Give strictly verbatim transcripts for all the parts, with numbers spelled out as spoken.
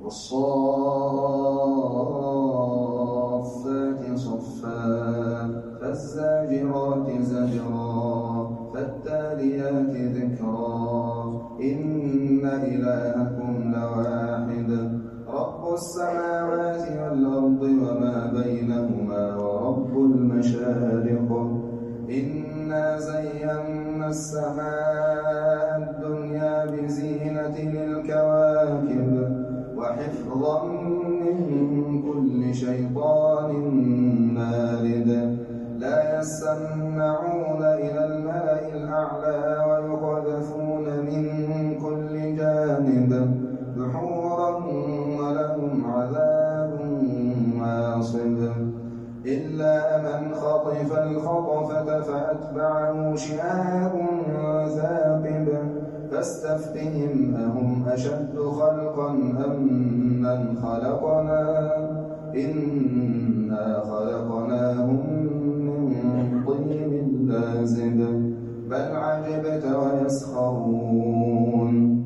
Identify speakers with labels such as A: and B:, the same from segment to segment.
A: والصافات صفا فالزاجرات زجرا فالتاليات ذكرا إن إلهكم لواحد رب السماوات والأرض وما بينهما ورب المشارق إنا زينا السماء الدنيا بزينة الكواكب وحفظا من كل شيطان مارد لا يسمعون إلى الملأ الأعلى ويقذفون من كل جانب دحورا ولهم عذاب واصب إلا من خطف الخطفة فأتبعه شهاب ثاقب فاستفتهم أهم أشد خلقا أم من خلقنا إنا خلقناهم من طين لازب بل عجبت ويسخرون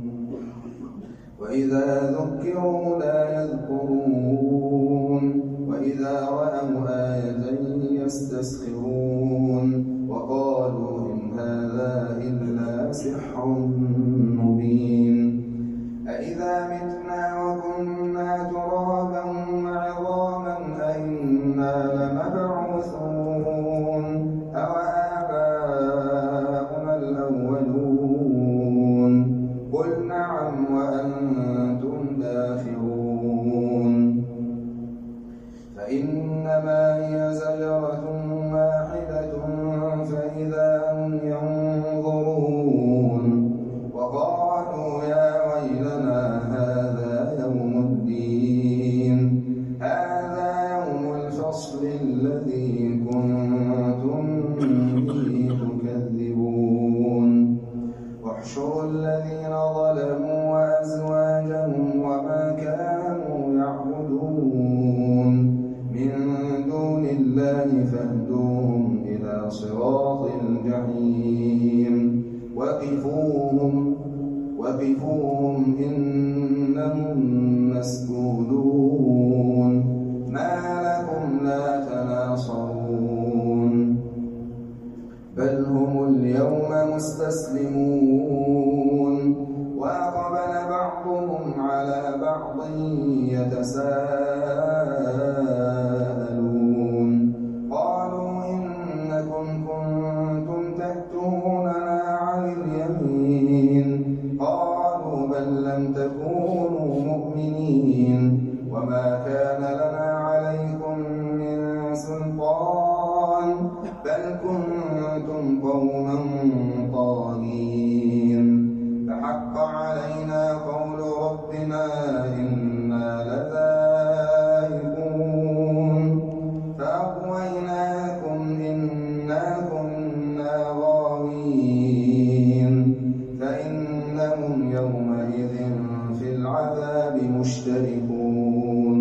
A: وإذا ذكروا لا يذكرون وإذا رأوا آية يستسخرون وقالوا إن هذا إلا سحر مبين أإذا متنا وكنا ترابا وعظاما أئنا لمبعوثون أو آباؤنا الأولون قل نعم وأنتم داخرون فإنما هي زجرة واحدة فإذا هم ينظرون وقالوا يا ويلنا هذا يوم الدين هذا يوم الفصل الذي كنتم به تكذبون واحشروا الذين ظلموا وأزواجهم وما كانوا يعبدون من دون الله فاهدوهم إلى صراط الجحيم وقفوهم وقفوهم إنهم مسؤولون ما لكم لا تناصرون بل هم اليوم مستسلمون وأقبل بعضهم على بعض يتساءلون قالوا إنكم كنتم تأتوننا عن اليمين قالوا بل لم تكونوا مؤمنين وما كان لنا عليكم من سلطان بل كنتم قوما طاغين فحق علينا قول ربنا إنا لذائقون فأغويناكم إنا كنا غاوين فإنهم يومئذ في العذاب مشتركون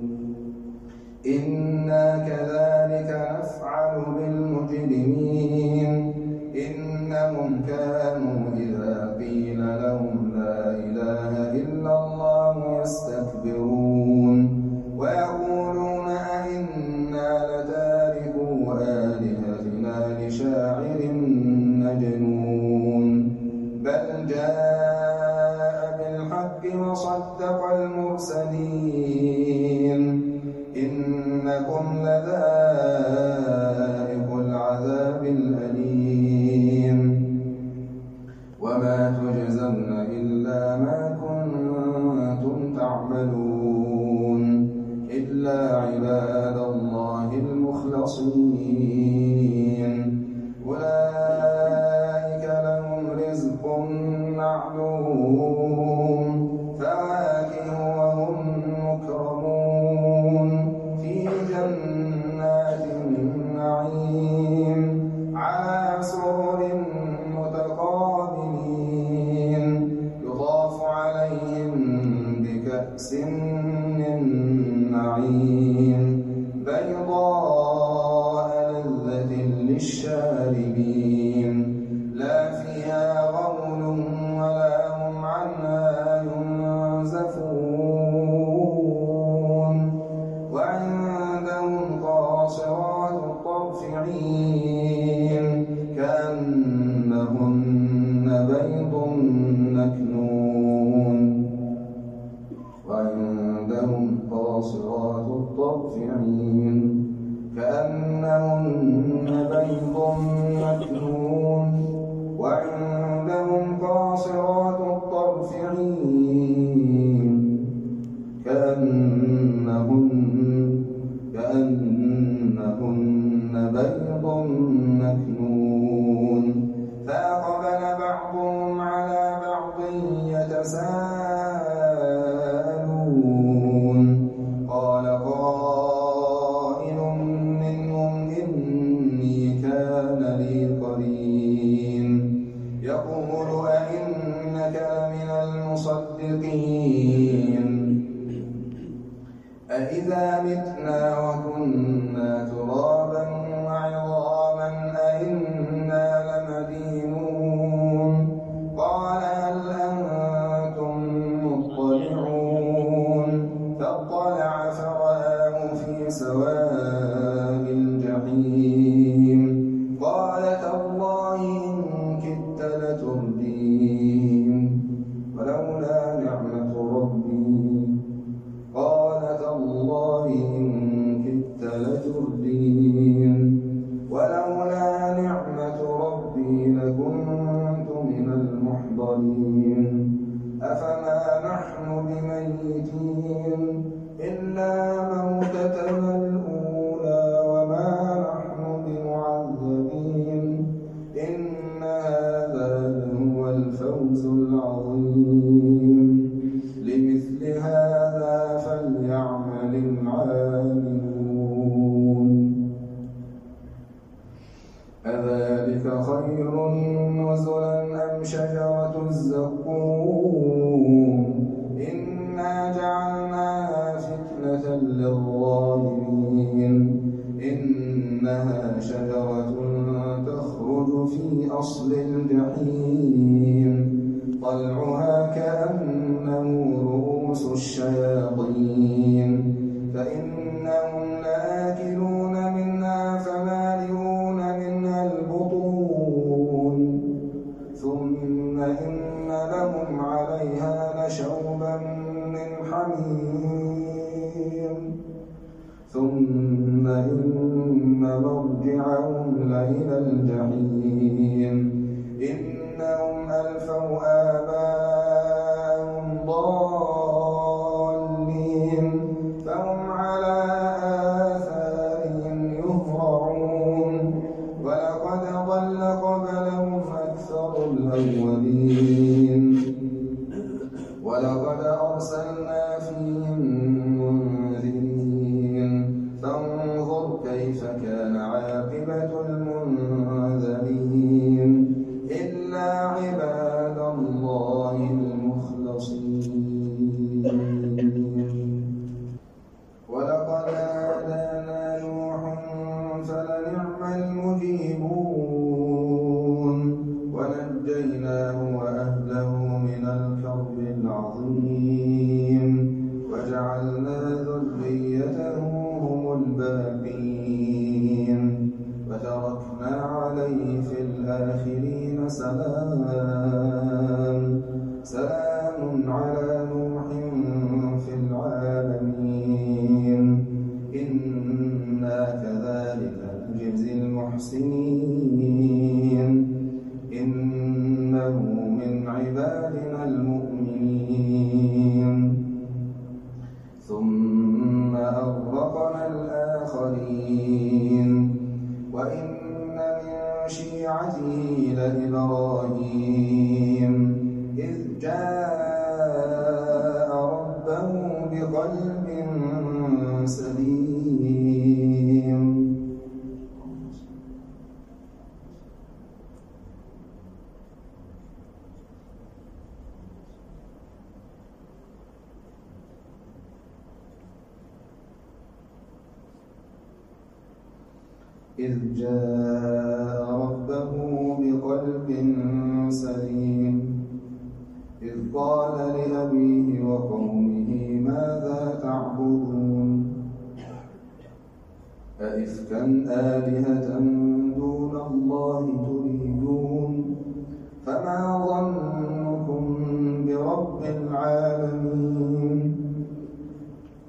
A: إنا كذلك نفعل بالمجرمين إنهم كانوا إذا قيل لهم لا إله إلا الله يستكبرون ويقولون أئنا لتاركو آلهتنا لشاعر مجنون بل جاء بالحق وصدق المرسلين إنكم لذائق العذاب الأليم وما تجزون إلا ما كنتم تعملون إلا عباد الله المخلصين أولئك لهم رزق معلوم فواكه وهم مكرمون في جنات النعيم على سرر متقابلين يطاف عليهم بكأس من معين بيضاء لذة للشاربين لا فيها غول ولا هم عنها ينزفون كأنهم قاصرات الطرف عين كأنهن بيض مكنون وعندهم قاصرات الطرف عين كأنهن كأنهن بيض مكنون فأقبل بعضهم على بعض يتساءلون قال قائل منهم إني كان لي قرين يقول أئنك لمن المصدقين أإذا متنا وكنا ترابا وعظاما أئنا لمدينون قال هل أنتم مطلعون فاطلع فرآه في سواء الجحيم قال تالله إن كدت لتردين ولولا نعمة ربي قال تالله إن كدت لتردين ولولا نعمة ربي لكنت من المحضرين أفما نحن بميتين إلا موتتنا الأولى وما نحن بمعذبين إن هذا لهو الفوز العظيم لمثل هذا فليعمل العاملون أذلك خير نزلا أم شجرة الزقوم إنا جعلناها فتنة للظالمين إنها شجرة تخرج في أصل الجحيم طلعها كأنه رؤوس الشياطين فإنهم لآكلون منها فمالئون منها البطون ثم إن لهم عليها لشوبا من حميم ثم إن مرجعهم لإلى الجحيم إنهم ألفوا آباءهم ضالين فهم على آثارهم يهرعون ولقد ضل قبلهم أكثر الأولين ولقد أرسلنا فيهم منذرين فانظر كيف كان عاقبة المنذرين إلا عباد الله المخلصين ولقد نادانا نوح فلنعم المجيبون ونجيناه وأهله من الكرب العظيم وجعلنا ذريته هم الباقين وتركنا عليه في الآخرين سلام سلام على نوح في العالمين إنا كذلك نجزي المحسنين إنه من عبادنا المؤمنين ثم أغرقنا الآخرين وإن من شيعته لإبراهيم إذ جاء ربه بقلب سليم إذ جاء ربه بقلب سليم إذ قال لأبيه وقومه ماذا تعبدون أئفكا آلهة دون الله تريدون فما ظنكم برب العالمين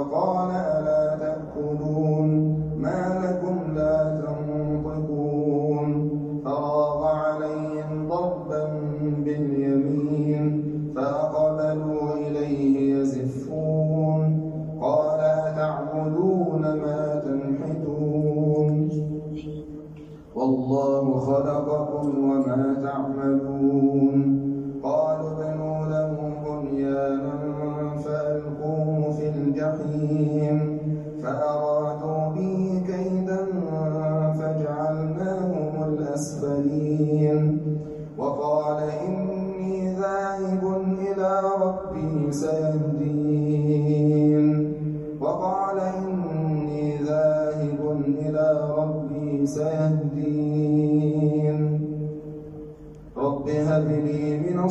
A: فقال ألا تأكلون ما لكم لا تنطقون فراغ عليهم ضربا باليمين فأقبلوا إليه يزفون قال أتعبدون ما تنحتون والله خلقكم وما تعملون قالوا ابنوا له بنيانا فألقوه في الجحيم فأرادوا به كيدا فجعلناهم الأسفلين وقال إني ذاهب إلى ربي سيهدين وقال إني ذاهب إلى ربي سيهدين رب هب لي من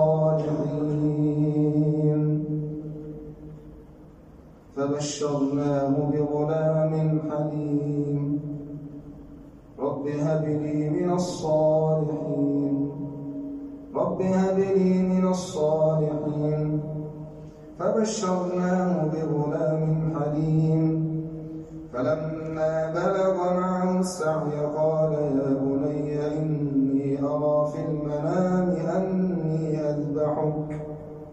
A: الصالحين فبشرناه بغلام حليم رب هب لي من الصالحين رب هب لي من الصالحين فبشرناه بغلام حليم فلما بلغ معه السعي قال يا بني إني أرى في المنام أني أذبحك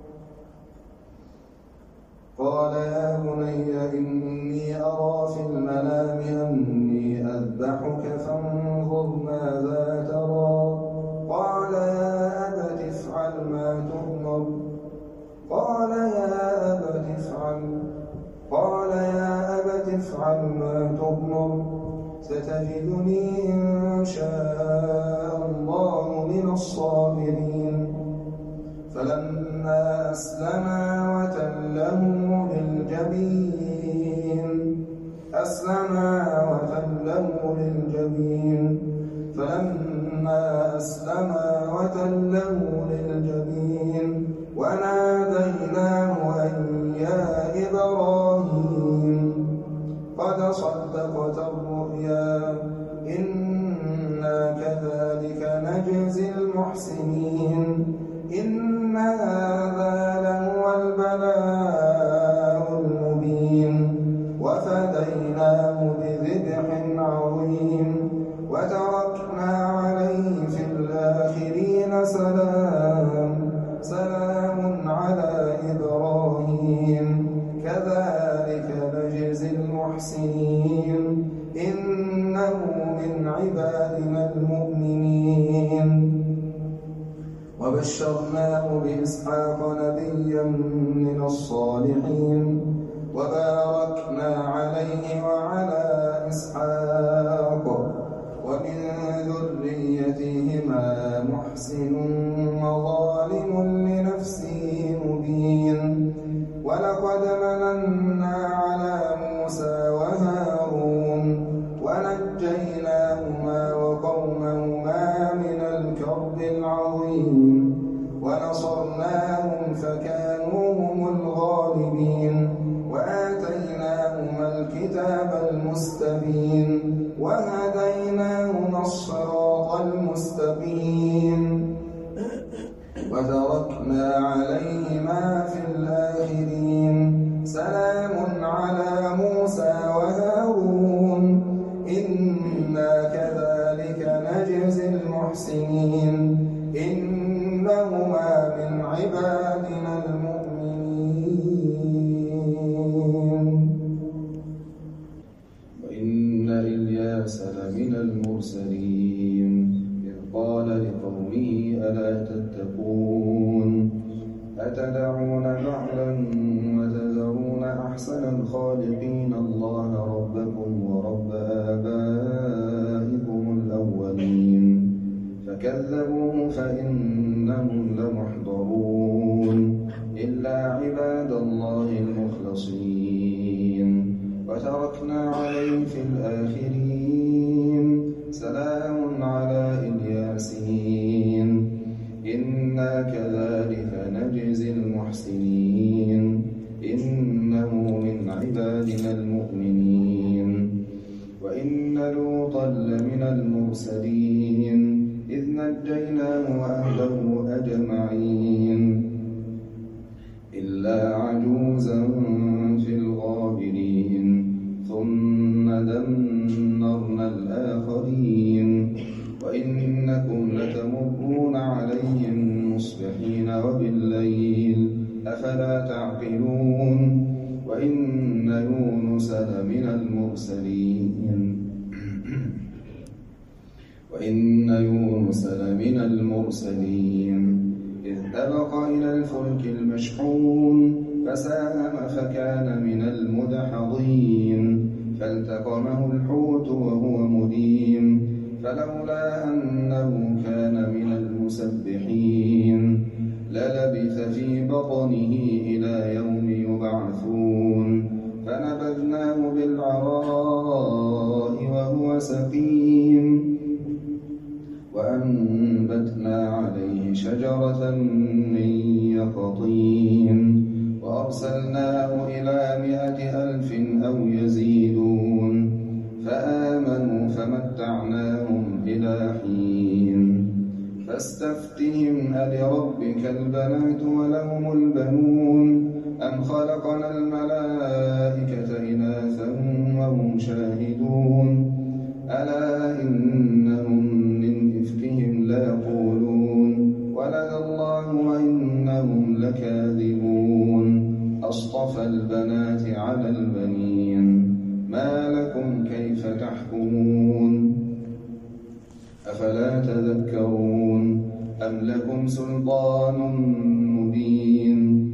A: قال يا بني إني أرى في المنام أني أذبحك فانظر ماذا ترى قال يا أبت افعل ما تؤمر قال يا أبت افعل قال يا أبت افعل ما تؤمر ستجدني إن شاء الله من الصابرين فلما أسلما وتله للجبين أسلما وتله للجبين فلما أسلما وتله للجبين وناديناه أن يا إبراهيم قد صدقت الرؤيا إنا كذلك نجزي المحسنين إن هذا لهو البلاء المبين وفديناه بذبح عظيم وتركنا عليه في الآخرين سلام سلام على إبراهيم كذلك نجزي المحسنين إنه من عبادنا المؤمنين وبشرناه بإسحاق نبيا من الصالحين وباركنا عليه وعلى إسحاق ومن ذريتهما محسن وظالم لنفسه مبين ولقد مننا على موسى وهارون ونجيناهما وقومهما من الكرب العظيم ونصرناهم فكانوا هم الغالبين وآتيناهما الكتاب المستبين وهديناهما الصراط المستقيم وتركنا عليهما في الآخرين سلام على موسى وهارون إنا كذلك نجزي المحسنين إنهما من عبادنا المؤمنين وإن إلياس لمن المرسلين إذ قال لقومه ألا تتقون أتدعون بعلا وتذرون أحسن الخالقين الله ربكم ورب آبائكم الأولين فكذبوه فإنهم لمحضرون إلا عباد الله المخلصين وتركنا عليه في الآخرين سلام على الياسين إنا كذلك نجزي المحسنين إنه من عبادنا المؤمنين وإن لوطا لمن المرسلين إذ نجيناه وأهله أجمعين إلا عجوزا في الغابرين يعلمون وإن يونس لمن المرسلين وإن يونس لمن المرسلين إذ أبق إلى الفلك المشحون فساهم فكان من المدحضين فالتقمه الحوت وهو مليم فلولا أنه كان من المسبحين للبث في بطنه إلى يوم يبعثون فنبذناه بالعراء وهو سقيم وأنبتنا عليه شجرة من يقطين وأرسلناه إلى مائة ألف أو يزيدون فآمنوا فمتعناهم إلى حين فاستفتهم ألربك البنات ولهم البنون أم خلقنا الملائكة إناثا وهم شاهدون ألا إنهم من إفكهم ليقولون ولد الله وإنهم لكاذبون أصطفى البنات على البنين ما لكم كيف تحكمون أفلا تذكرون أم لكم سلطان مبين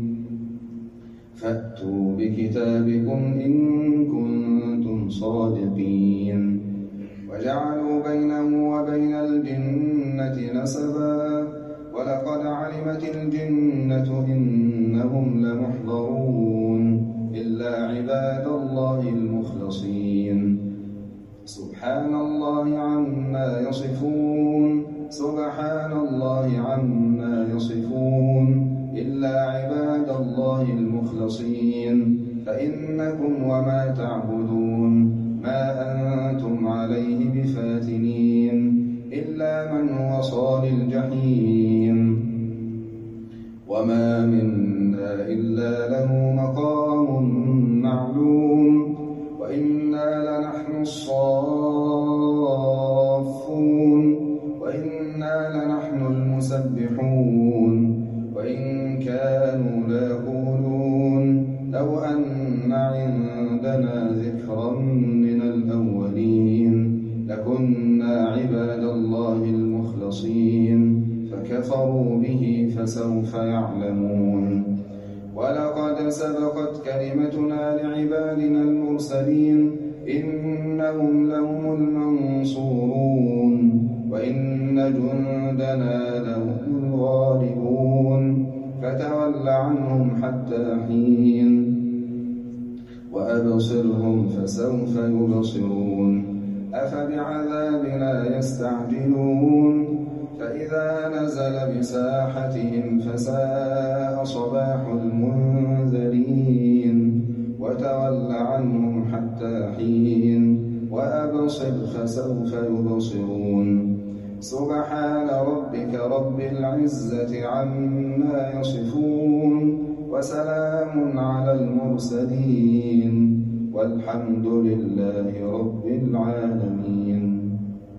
A: فأتوا بكتابكم إن كنتم صادقين وجعلوا بينه وبين الجنة نسبا ولقد علمت الجنة إنهم لمحضرون إلا عباد الله المخلصين سبحان الله عما يصفون سبحان الله عما يصفون إلا عباد الله المخلصين فإنكم وما تعبدون ما أنتم عليه بفاتنين إلا من هو صال الجحيم وما منا إلا له مقام معلوم وإنا لنحن الصافون وإنا لنحن المسبحون وإن كانوا ليقولون لو أن عندنا ذكرا من الأولين لكنا عباد الله المخلصين فكفروا به فسوف يعلمون ولقد سبقت كلمتنا لعبادنا المرسلين إنهم لهم المنصورون وإن جندنا لهم الغالبون فتول عنهم حتى حين وأبصرهم فسوف يبصرون أفبعذابنا يستعجلون فإذا نزل بساحتهم فساء صباح المنذرين وتول عنهم حتى حين وأبصر فسوف يبصرون سبحان ربك رب العزة عما يصفون وسلام على المرسلين والحمد لله رب العالمين.